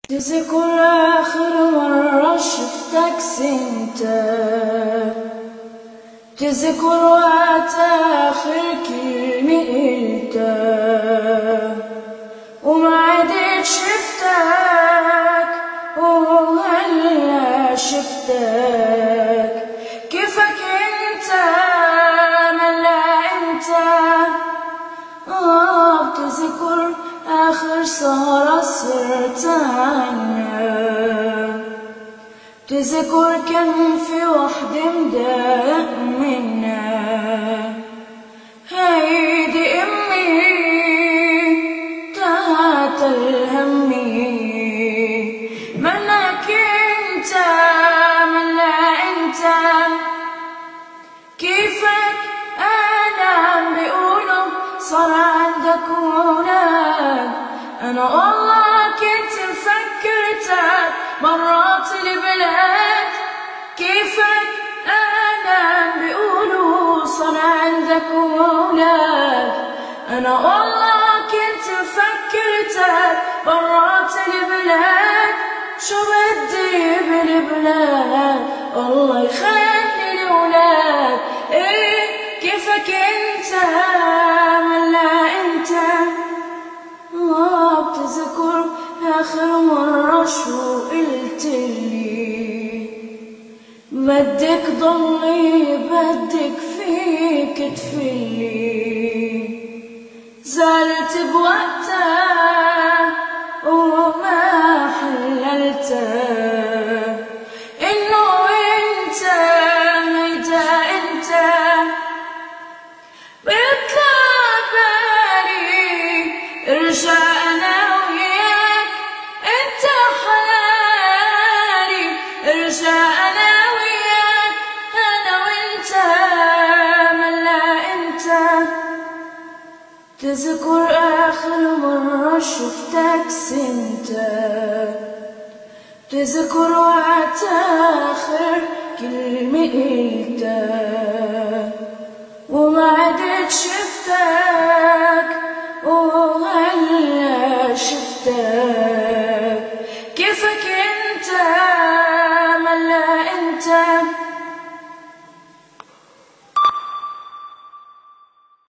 تذكر آخر مرة شفتك سنتك، تذكر وقت آخر كلمة قلتك وما عدت شفتك، وهلا شفتك كيفك انت ملا انت. بتذكر آخر سهرة صرت عنها، بتذكر كان في وحدة مضايق منها، هيدي أمي تحت الهمي، منك انت ملا انت. كيفك أنا بيقولوا صار عندك ولاد، أنا والله كنت مفكرتك برات البلاد. كيفك أنا بيقولوا صار عندك ولاد، أنا والله كنت مفكرتك برات البلاد. شو بدي بالبلاد الله يخلي الولاد. كيفك انت ملا انت. بتذكر آخر مرة شو قلتلي، بدك ضلي بدك فيك تفلي. زعلت بوقتها وما حللتها إنه انت هيدا انت. بيطلع بالي ارجع انا وياك انت حلالي، ارجع انا وياك انا وانت ملا انت. تذكر آخر مرة شفتك سنتك، تذكر وقت آخر كلمة قلتك